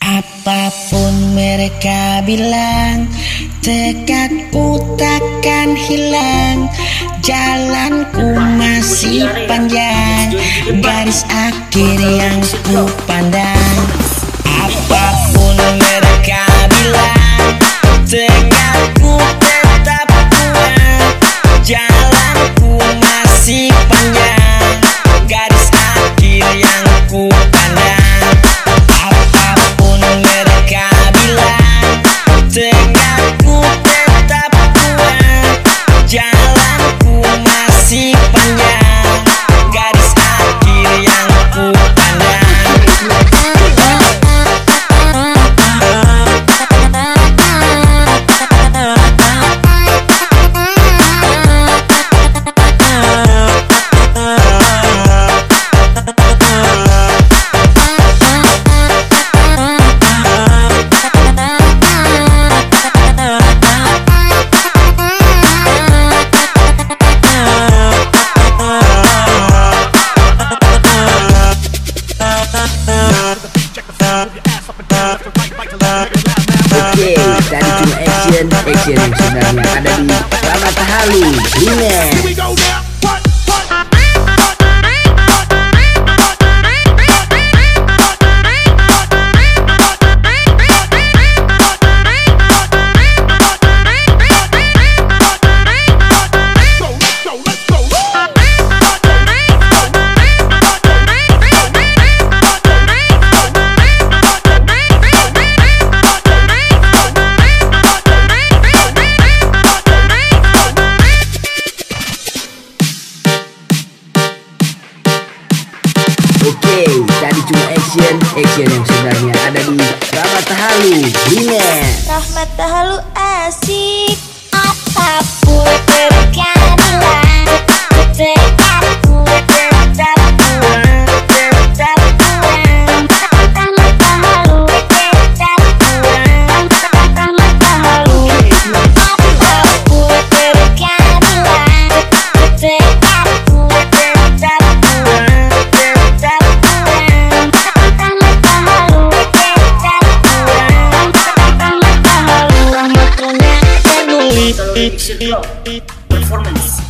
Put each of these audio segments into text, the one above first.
Apapun mereka bilang, tekadku takkan hilang. Jalanku masih panjang, garis akhir yang ku pandang. Apapun mereka bilang, tekadku tetap kuat. Jalanku masih panjang, garis akhir yang ku pandang. Apapun mereka bilang, tekadku tetap kuat. Jalanku masih panjang, garis akhir yang ku pandang. Oke, tadi cuma action yang sebenarnya ada di Ramata Halu Remix. Oke, tadi cuma action yang sebenarnya ada di Ramata Halu Remix. Ramata Halu asik. Apapun mereka bilang, tekadku tetap kuat. Ramata Halu tetap kuat. Ramata Halu. Apapun mereka bilang, tekadku tetap kuat. Performance.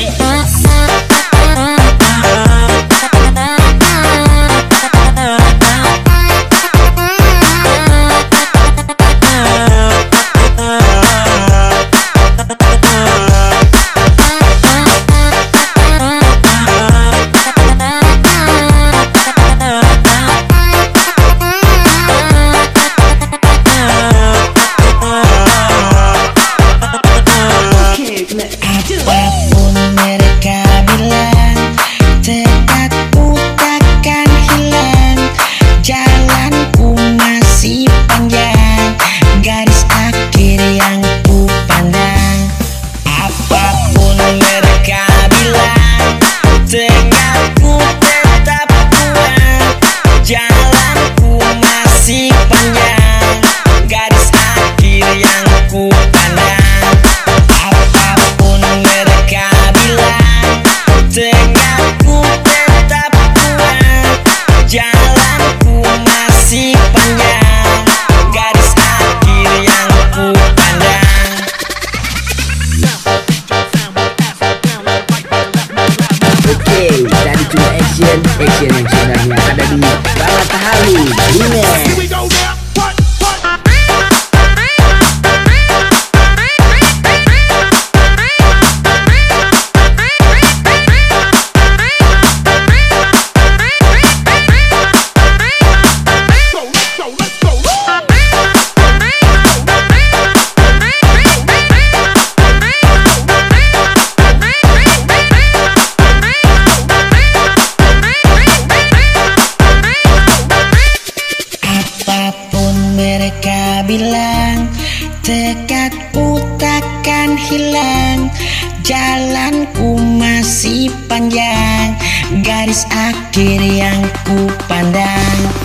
Apapun mereka bilang, tekadku takkan hilang. Jalanku masih panjang, garis akhir yang ku pandang. Apapun mereka bilang, tekadku tetap kuat. Jalanku masih panjang, garis akhir yang ku pandang. Apapun mereka bilang, tekadku tetap kuat. Jalanku masih panjang, garis akhir yang ku pandang. Oke, tadi cuma action yang sebenarnya ada di Ramata Halu Remix. Apapun mereka bilang, tekadku takkan hilang. Jalanku masih panjang, garis akhir yang ku pandang.